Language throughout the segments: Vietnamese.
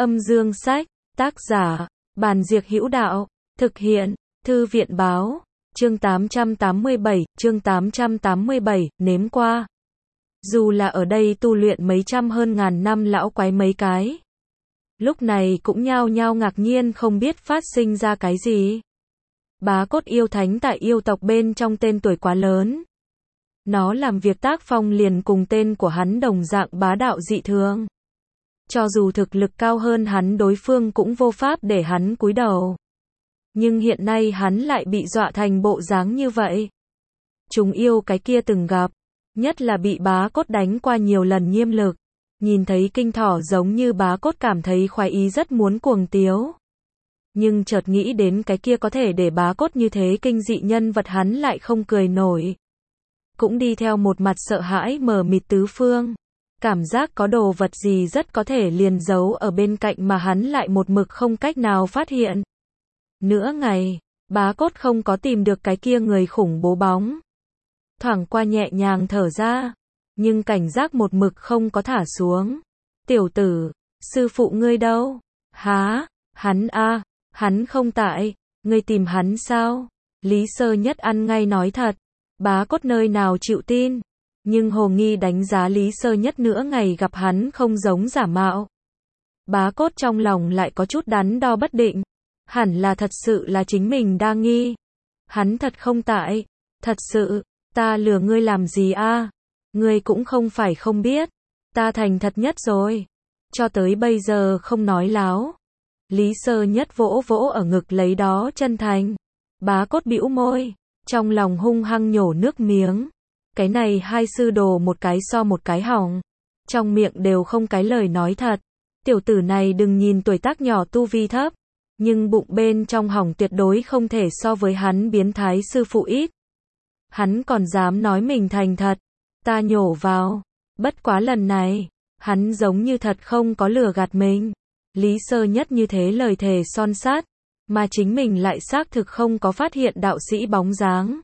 Âm dương sách, tác giả, Bàn Diệc Hữu Đạo, thực hiện, Thư viện báo, chương 887, nếm qua. Dù là ở đây tu luyện mấy trăm hơn ngàn năm lão quái mấy cái, lúc này cũng nhao nhao ngạc nhiên không biết phát sinh ra cái gì. Bá cốt yêu thánh tại yêu tộc bên trong tên tuổi quá lớn. Nó làm việc tác phong liền cùng tên của hắn đồng dạng bá đạo dị thường. Cho dù thực lực cao hơn hắn đối phương cũng vô pháp để hắn cúi đầu. Nhưng hiện nay hắn lại bị dọa thành bộ dáng như vậy. Chúng yêu cái kia từng gặp, nhất là bị bá cốt đánh qua nhiều lần nhiêm lực. Nhìn thấy kinh thỏ giống như bá cốt cảm thấy khoái ý rất muốn cuồng tiếu. Nhưng chợt nghĩ đến cái kia có thể để bá cốt như thế kinh dị nhân vật hắn lại không cười nổi. Cũng đi theo một mặt sợ hãi mờ mịt tứ phương. Cảm giác có đồ vật gì rất có thể liền giấu ở bên cạnh mà hắn lại một mực không cách nào phát hiện. Nửa ngày, bá cốt không có tìm được cái kia người khủng bố bóng. Thoảng qua nhẹ nhàng thở ra, nhưng cảnh giác một mực không có thả xuống. Tiểu tử, sư phụ ngươi đâu? Há, hắn a, hắn không tại, ngươi tìm hắn sao? Lý Sơ Nhất ăn ngay nói thật, bá cốt nơi nào chịu tin. Nhưng hồ nghi đánh giá Lý Sơ Nhất nửa ngày gặp hắn không giống giả mạo. Bá cốt trong lòng lại có chút đắn đo bất định. Hẳn là thật sự là chính mình đa nghi. Hắn thật không tại. Thật sự, ta lừa ngươi làm gì a? Ngươi cũng không phải không biết. Ta thành thật nhất rồi. Cho tới bây giờ không nói láo. Lý Sơ Nhất vỗ vỗ ở ngực lấy đó chân thành. Bá cốt bĩu môi. Trong lòng hung hăng nhổ nước miếng. Cái này hai sư đồ một cái so một cái hỏng. Trong miệng đều không cái lời nói thật. Tiểu tử này đừng nhìn tuổi tác nhỏ tu vi thấp. Nhưng bụng bên trong hỏng tuyệt đối không thể so với hắn biến thái sư phụ ít. Hắn còn dám nói mình thành thật. Ta nhổ vào. Bất quá lần này, hắn giống như thật không có lừa gạt mình. Lý Sơ Nhất như thế lời thề son sắt. Mà chính mình lại xác thực không có phát hiện đạo sĩ bóng dáng.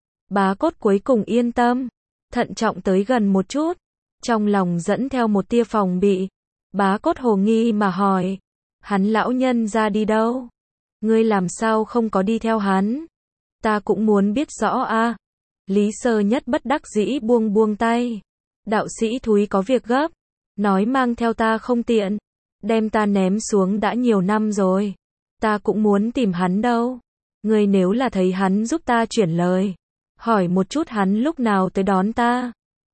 Bá cốt cuối cùng yên tâm, thận trọng tới gần một chút, trong lòng dẫn theo một tia phòng bị. Bá cốt hồ nghi mà hỏi, hắn lão nhân ra đi đâu? Ngươi làm sao không có đi theo hắn? Ta cũng muốn biết rõ a. Lý Sơ Nhất bất đắc dĩ buông buông tay. Đạo sĩ thúi có việc gấp, nói mang theo ta không tiện, đem ta ném xuống đã nhiều năm rồi. Ta cũng muốn tìm hắn đâu. Ngươi nếu là thấy hắn giúp ta chuyển lời, hỏi một chút hắn lúc nào tới đón ta.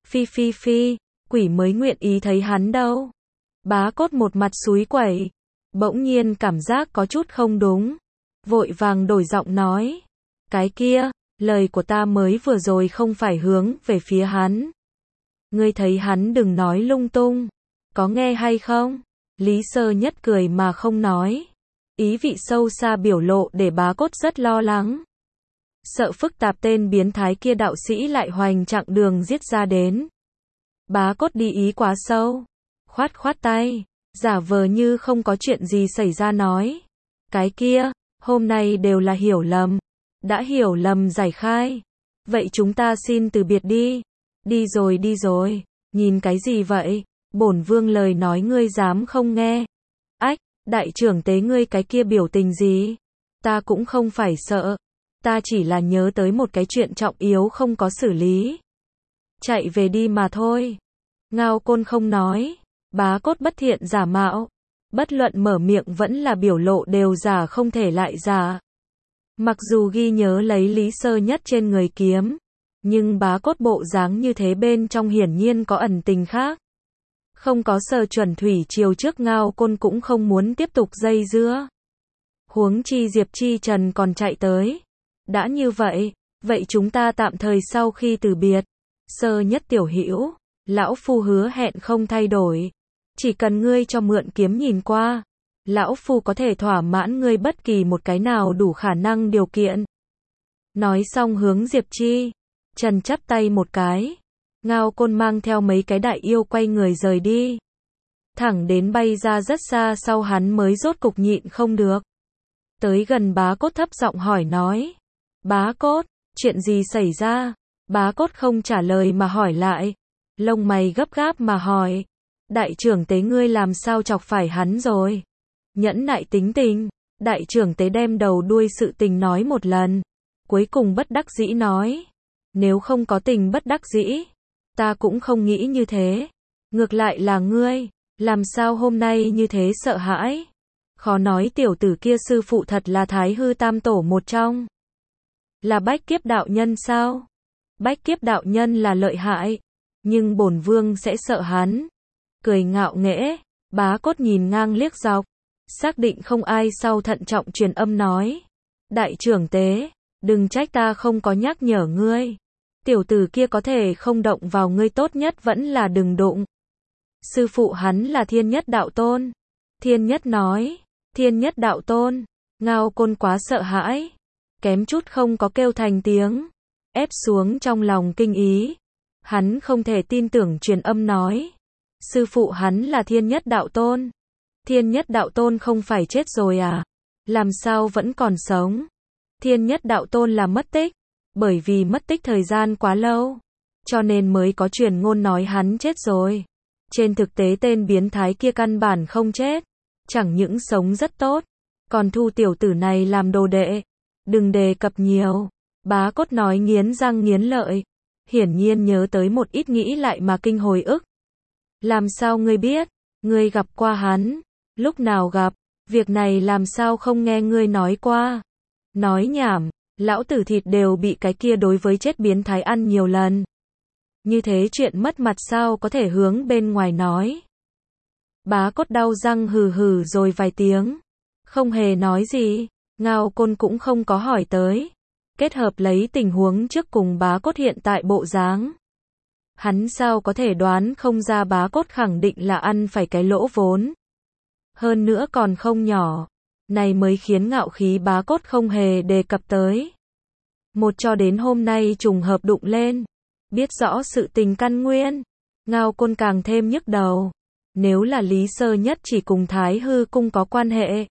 Phi, quỷ mới nguyện ý thấy hắn đâu. Bá cốt một mặt xúi quẩy, bỗng nhiên cảm giác có chút không đúng. Vội vàng đổi giọng nói. Cái kia, lời của ta mới vừa rồi không phải hướng về phía hắn. Ngươi thấy hắn đừng nói lung tung. Có nghe hay không? Lý Sơ Nhất cười mà không nói. Ý vị sâu xa biểu lộ để bá cốt rất lo lắng. Sợ phức tạp tên biến thái kia đạo sĩ lại hoành chặng đường giết ra đến. Bá cốt đi ý quá sâu. Khoát tay, giả vờ như không có chuyện gì xảy ra nói. Cái kia, hôm nay đều là hiểu lầm. Đã hiểu lầm giải khai. Vậy chúng ta xin từ biệt đi. Đi rồi, nhìn cái gì vậy? Bổn vương lời nói ngươi dám không nghe. Ách, đại trưởng tế ngươi cái kia biểu tình gì? Ta cũng không phải sợ. Ta chỉ là nhớ tới một cái chuyện trọng yếu không có xử lý. Chạy về đi mà thôi. Ngao Côn không nói. Bá cốt bất thiện giả mạo. Bất luận mở miệng vẫn là biểu lộ đều giả không thể lại giả. Mặc dù ghi nhớ lấy Lý Sơ Nhất trên người kiếm. Nhưng bá cốt bộ dáng như thế bên trong hiển nhiên có ẩn tình khác. Không có Sở Chuẩn thủy chiều trước Ngao Côn cũng không muốn tiếp tục dây dưa. Huống chi Diệp Chi Trần còn chạy tới. Đã như vậy, vậy chúng ta tạm thời sau khi từ biệt. Sơ Nhất tiểu hữu, lão phu hứa hẹn không thay đổi. Chỉ cần ngươi cho mượn kiếm nhìn qua, lão phu có thể thỏa mãn ngươi bất kỳ một cái nào đủ khả năng điều kiện. Nói xong hướng Diệp Chi Trần chắp tay một cái. Ngao Côn mang theo mấy cái đại yêu quay người rời đi. Thẳng đến bay ra rất xa sau hắn mới rốt cục nhịn không được. Tới gần bá cốt thấp giọng hỏi nói. Bá cốt, chuyện gì xảy ra? Bá cốt không trả lời mà hỏi lại. Lông mày gấp gáp mà hỏi. Đại trưởng tế ngươi làm sao chọc phải hắn rồi? Nhẫn nại tính tình, đại trưởng tế đem đầu đuôi sự tình nói một lần. Cuối cùng bất đắc dĩ nói. Nếu không có tình bất đắc dĩ, ta cũng không nghĩ như thế. Ngược lại là ngươi, làm sao hôm nay như thế sợ hãi? Khó nói tiểu tử kia sư phụ thật là Thái Hư Tam Tổ một trong. Là Bách Kiếp đạo nhân sao? Bách Kiếp đạo nhân là lợi hại, nhưng bổn vương sẽ sợ hắn. Cười ngạo nghễ, Bá Cốt nhìn ngang liếc dọc, xác định không ai sau thận trọng truyền âm nói. Đại trưởng tế, đừng trách ta không có nhắc nhở ngươi. Tiểu tử kia có thể không động vào ngươi, tốt nhất vẫn là đừng đụng. Sư phụ hắn là Thiên Nhất Đạo Tôn. Thiên Nhất nói, Thiên Nhất Đạo Tôn, Ngao Côn quá sợ hãi, kém chút không có kêu thành tiếng, ép xuống trong lòng kinh ý. Hắn không thể tin tưởng truyền âm nói, sư phụ hắn là Thiên Nhất Đạo Tôn. Thiên Nhất Đạo Tôn không phải chết rồi à? Làm sao vẫn còn sống? Thiên Nhất Đạo Tôn là mất tích, bởi vì mất tích thời gian quá lâu, cho nên mới có truyền ngôn nói hắn chết rồi. Trên thực tế tên biến thái kia căn bản không chết, chẳng những sống rất tốt, còn thu tiểu tử này làm đồ đệ. Đừng đề cập nhiều. Bá Cốt nói nghiến răng nghiến lợi, hiển nhiên nhớ tới một ít nghĩ lại mà kinh hồi ức. Làm sao ngươi biết? Ngươi gặp qua hắn? Lúc nào gặp? Việc này làm sao không nghe ngươi nói qua? Nói nhảm, lão tử thịt đều bị cái kia đối với chết biến thái ăn nhiều lần. Như thế chuyện mất mặt sao có thể hướng bên ngoài nói? Bá Cốt đau răng hừ hừ rồi vài tiếng, không hề nói gì. Ngao Côn cũng không có hỏi tới. Kết hợp lấy tình huống trước cùng Bá Cốt hiện tại bộ dáng, hắn sao có thể đoán không ra Bá Cốt khẳng định là ăn phải cái lỗ vốn. Hơn nữa còn không nhỏ. Này mới khiến ngạo khí Bá Cốt không hề đề cập tới. Một cho đến hôm nay trùng hợp đụng lên, biết rõ sự tình căn nguyên, Ngao Côn càng thêm nhức đầu. Nếu là Lý Sơ Nhất chỉ cùng Thái Hư Cung có quan hệ,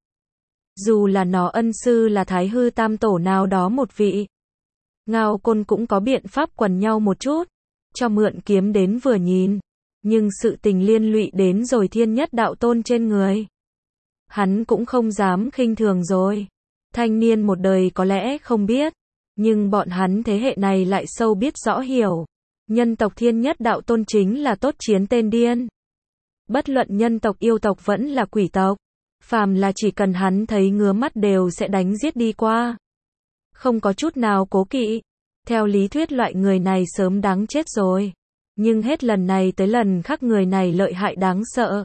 dù là nó ân sư là Thái Hư Tam Tổ nào đó một vị, Ngao Côn cũng có biện pháp quần nhau một chút, cho mượn kiếm đến vừa nhìn. Nhưng sự tình liên lụy đến rồi Thiên Nhất Đạo Tôn trên người, hắn cũng không dám khinh thường rồi. Thanh niên một đời có lẽ không biết, nhưng bọn hắn thế hệ này lại sâu biết rõ hiểu. Nhân tộc Thiên Nhất Đạo Tôn chính là tốt chiến tên điên. Bất luận nhân tộc yêu tộc vẫn là quỷ tộc, phàm là chỉ cần hắn thấy ngứa mắt đều sẽ đánh giết đi qua. Không có chút nào cố kỵ. Theo lý thuyết loại người này sớm đáng chết rồi. Nhưng hết lần này tới lần khác người này lợi hại đáng sợ.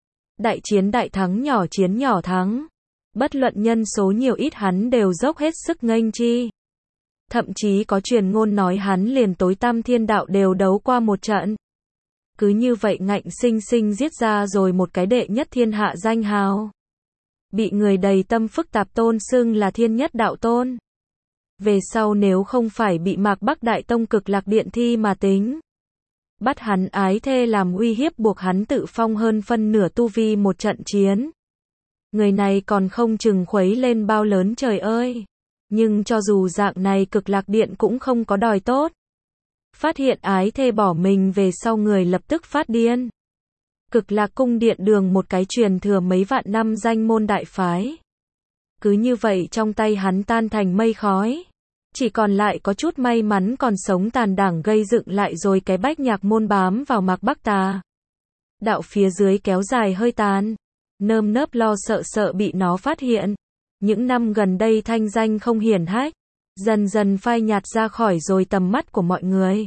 Đại chiến đại thắng, nhỏ chiến nhỏ thắng. Bất luận nhân số nhiều ít hắn đều dốc hết sức nghênh chi. Thậm chí có truyền ngôn nói hắn liền tối tam thiên đạo đều đấu qua một trận. Cứ như vậy ngạnh sinh sinh giết ra rồi một cái đệ nhất thiên hạ danh hào. Bị người đầy tâm phức tạp tôn xưng là Thiên Nhất Đạo Tôn. Về sau nếu không phải bị Mạc Bắc Đại Tông Cực Lạc Điện thi mà tính, bắt hắn ái thê làm uy hiếp buộc hắn tự phong hơn phân nửa tu vi một trận chiến, người này còn không chừng khuấy lên bao lớn trời ơi. Nhưng cho dù dạng này Cực Lạc Điện cũng không có đòi tốt. Phát hiện ái thê bỏ mình về sau người lập tức phát điên. Cực Lạc Cung Điện Đường một cái truyền thừa mấy vạn năm danh môn đại phái, cứ như vậy trong tay hắn tan thành mây khói. Chỉ còn lại có chút may mắn còn sống tàn đảng gây dựng lại rồi cái Bách Nhạc môn bám vào Mạc Bắc Tà đạo phía dưới kéo dài hơi tàn, nơm nớp lo sợ sợ bị nó phát hiện. Những năm gần đây thanh danh không hiển hách, dần dần phai nhạt ra khỏi rồi tầm mắt của mọi người.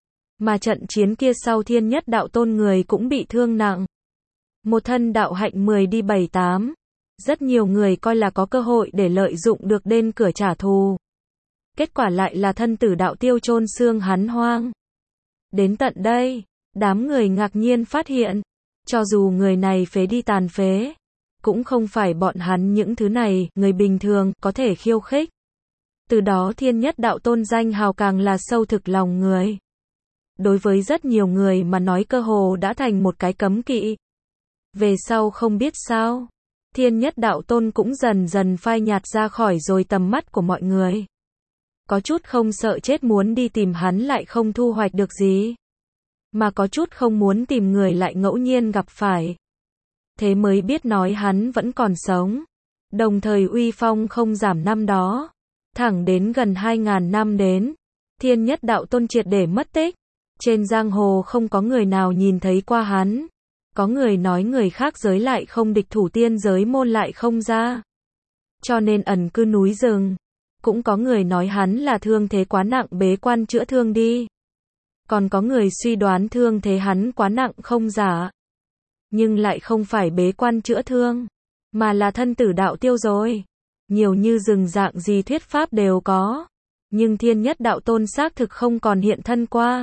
Mà trận chiến kia sau Thiên Nhất Đạo Tôn người cũng bị thương nặng. Một thân đạo hạnh 10 đi 7-8. Rất nhiều người coi là có cơ hội để lợi dụng được đến cửa trả thù. Kết quả lại là thân tử đạo tiêu chôn xương hắn hoang. Đến tận đây, đám người ngạc nhiên phát hiện, cho dù người này phế đi tàn phế, cũng không phải bọn hắn những thứ này, người bình thường, có thể khiêu khích. Từ đó Thiên Nhất Đạo Tôn danh hào càng là sâu thực lòng người. Đối với rất nhiều người mà nói cơ hồ đã thành một cái cấm kỵ. Về sau không biết sao, Thiên Nhất Đạo Tôn cũng dần dần phai nhạt ra khỏi rồi tầm mắt của mọi người. Có chút không sợ chết muốn đi tìm hắn lại không thu hoạch được gì. mà có chút không muốn tìm người lại ngẫu nhiên gặp phải. Thế mới biết nói hắn vẫn còn sống. Đồng thời uy phong không giảm năm đó. Thẳng đến gần 2.000 năm đến, Thiên Nhất Đạo Tôn triệt để mất tích. Trên giang hồ không có người nào nhìn thấy qua hắn. Có người nói người khác giới lại không địch thủ, tiên giới môn lại không ra, cho nên ẩn cư núi rừng. Cũng có người nói hắn là thương thế quá nặng bế quan chữa thương đi. Còn có người suy đoán thương thế hắn quá nặng không giả, nhưng lại không phải bế quan chữa thương, mà là thân tử đạo tiêu rồi. Nhiều như rừng dạng gì thuyết pháp đều có, nhưng Thiên Nhất Đạo Tôn xác thực không còn hiện thân qua.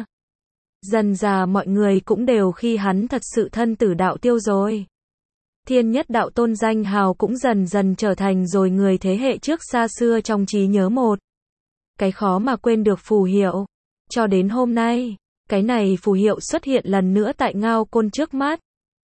Dần dà mọi người cũng đều khi hắn thật sự thân tử đạo tiêu rồi. Thiên Nhất Đạo Tôn danh hào cũng dần dần trở thành rồi người thế hệ trước xa xưa trong trí nhớ một cái khó mà quên được phù hiệu. Cho đến hôm nay, cái này phù hiệu xuất hiện lần nữa tại Ngao Côn trước mắt.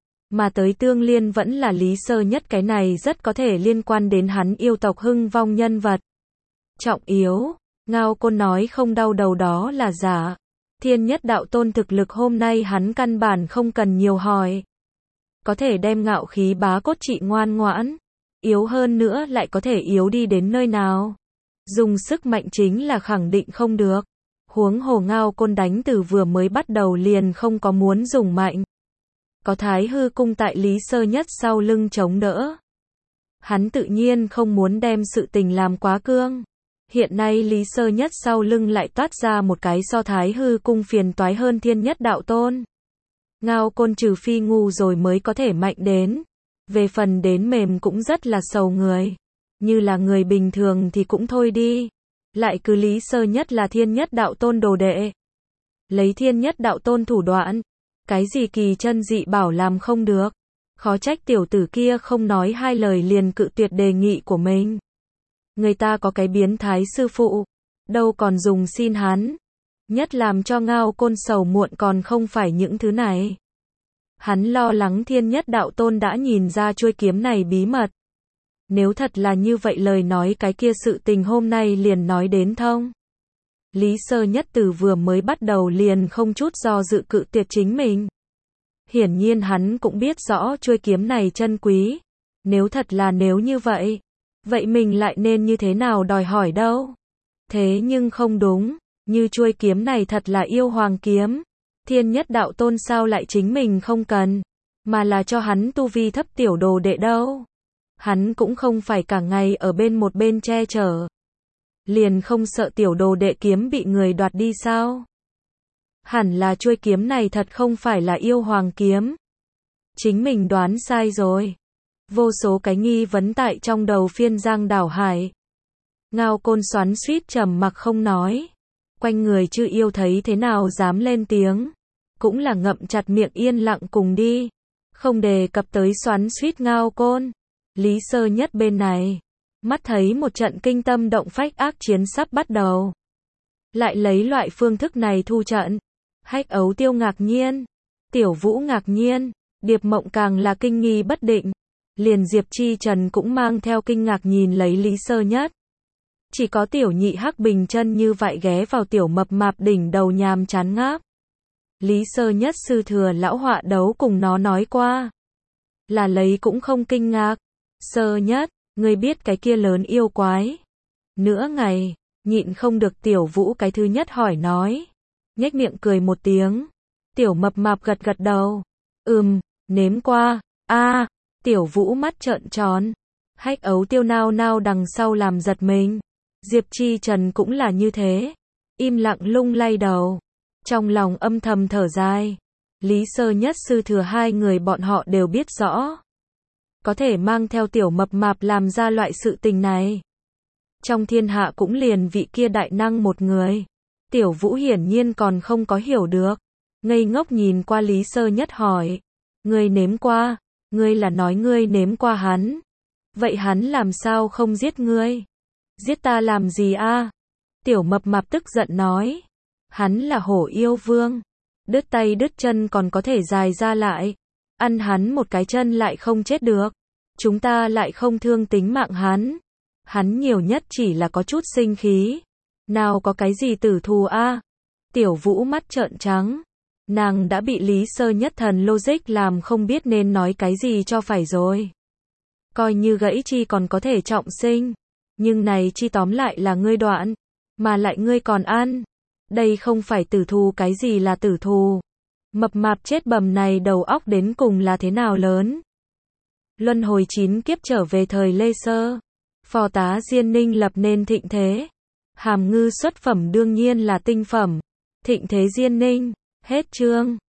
Mà tới tương liên vẫn là Lý Sơ Nhất, cái này rất có thể liên quan đến hắn yêu tộc hưng vong nhân vật trọng yếu. Ngao Côn nói không đau đầu đó là giả. Thiên Nhất Đạo Tôn thực lực hôm nay hắn căn bản không cần nhiều hỏi. Có thể đem ngạo khí bá cốt trị ngoan ngoãn. Yếu hơn nữa lại có thể yếu đi đến nơi nào. Dùng sức mạnh chính là khẳng định không được. Huống hồ Ngao Côn đánh từ vừa mới bắt đầu liền không có muốn dùng mạnh. Có Thái Hư Cung tại Lý Sơ Nhất sau lưng chống đỡ. Hắn tự nhiên không muốn đem sự tình làm quá cương. Hiện nay Lý Sơ Nhất sau lưng lại toát ra một cái so Thái Hư Cung phiền toái hơn Thiên Nhất Đạo Tôn. Ngao Côn trừ phi ngu rồi mới có thể mạnh đến. Về phần đến mềm cũng rất là sầu người. Như là người bình thường thì cũng thôi đi. Lại cứ Lý Sơ Nhất là Thiên Nhất Đạo Tôn đồ đệ. Lấy Thiên Nhất Đạo Tôn thủ đoạn. Cái gì kỳ chân dị bảo làm không được. Khó trách tiểu tử kia không nói hai lời liền cự tuyệt đề nghị của mình. Người ta có cái biến thái sư phụ, đâu còn dùng xin hắn. Nhất làm cho Ngao Côn sầu muộn còn không phải những thứ này. Hắn lo lắng Thiên Nhất Đạo Tôn đã nhìn ra chuôi kiếm này bí mật. Nếu thật là như vậy lời nói cái kia sự tình hôm nay liền nói đến thông. Lý Sơ Nhất từ vừa mới bắt đầu liền không chút do dự cự tuyệt chính mình. Hiển nhiên hắn cũng biết rõ chuôi kiếm này chân quý. Nếu thật là nếu như vậy, vậy mình lại nên như thế nào đòi hỏi đâu. Thế nhưng không đúng, như chuôi kiếm này thật là yêu hoàng kiếm. Thiên Nhất Đạo Tôn sao lại chính mình không cần, mà là cho hắn tu vi thấp tiểu đồ đệ đâu. Hắn cũng không phải cả ngày ở bên một bên che chở. Liền không sợ tiểu đồ đệ kiếm bị người đoạt đi sao? Hẳn là chuôi kiếm này thật không phải là yêu hoàng kiếm. Chính mình đoán sai rồi. Vô số cái nghi vấn tại trong đầu phiên giang đảo hải. Ngao Côn xoắn xuýt trầm mặc không nói. Quanh người chư yêu thấy thế nào dám lên tiếng. Cũng là ngậm chặt miệng yên lặng cùng đi. Không đề cập tới xoắn xuýt Ngao Côn. Lý Sơ Nhất bên này. Mắt thấy một trận kinh tâm động phách ác chiến sắp bắt đầu. Lại lấy loại phương thức này thu trận. Hách Ấu Tiêu ngạc nhiên. Tiểu Vũ ngạc nhiên. Điệp Mộng càng là kinh nghi bất định. Liền Diệp Chi Trần cũng mang theo kinh ngạc nhìn lấy Lý Sơ Nhất. Chỉ có tiểu nhị Hắc Bình chân như vậy ghé vào tiểu mập mạp đỉnh đầu nhàm chán ngáp. Lý Sơ Nhất sư thừa lão họa đấu cùng nó nói qua. Là lấy cũng không kinh ngạc. Sơ Nhất, ngươi biết cái kia lớn yêu quái. Nửa ngày, nhịn không được tiểu Vũ cái thứ nhất hỏi nói. Nhếch miệng cười một tiếng. Tiểu mập mạp gật gật đầu. Nếm qua. Tiểu Vũ mắt trợn tròn. Hách Ấu Tiêu nao nao đằng sau làm giật mình. Diệp Chi Trần cũng là như thế. Im lặng lung lay đầu. Trong lòng âm thầm thở dài. Lý Sơ Nhất sư thừa hai người bọn họ đều biết rõ. Có thể mang theo tiểu mập mạp làm ra loại sự tình này. Trong thiên hạ cũng liền vị kia đại năng một người. Tiểu Vũ hiển nhiên còn không có hiểu được. Ngây ngốc nhìn qua Lý Sơ Nhất hỏi. Ngươi nếm qua, ngươi là nói ngươi nếm qua hắn. Vậy hắn làm sao không giết ngươi? Giết ta làm gì a? Tiểu mập mạp tức giận nói. Hắn là hổ yêu vương. Đứt tay đứt chân còn có thể dài ra lại. Ăn hắn một cái chân lại không chết được. Chúng ta lại không thương tính mạng hắn. Hắn nhiều nhất chỉ là có chút sinh khí. Nào có cái gì tử thù a? Tiểu Vũ mắt trợn trắng. Nàng đã bị Lý Sơ Nhất thần logic làm không biết nên nói cái gì cho phải rồi. Coi như gãy chi còn có thể trọng sinh. Nhưng này chi tóm lại là ngươi đoạn. Mà lại ngươi còn ăn. Đây không phải tử thù, cái gì là tử thù. Mập mạp chết bầm này đầu óc đến cùng là thế nào lớn. Luân hồi 9 kiếp trở về thời Lê Sơ. Phò tá Diên Ninh lập nên thịnh thế. Hàm Ngư xuất phẩm đương nhiên là tinh phẩm. Thịnh thế Diên Ninh. Hết chương.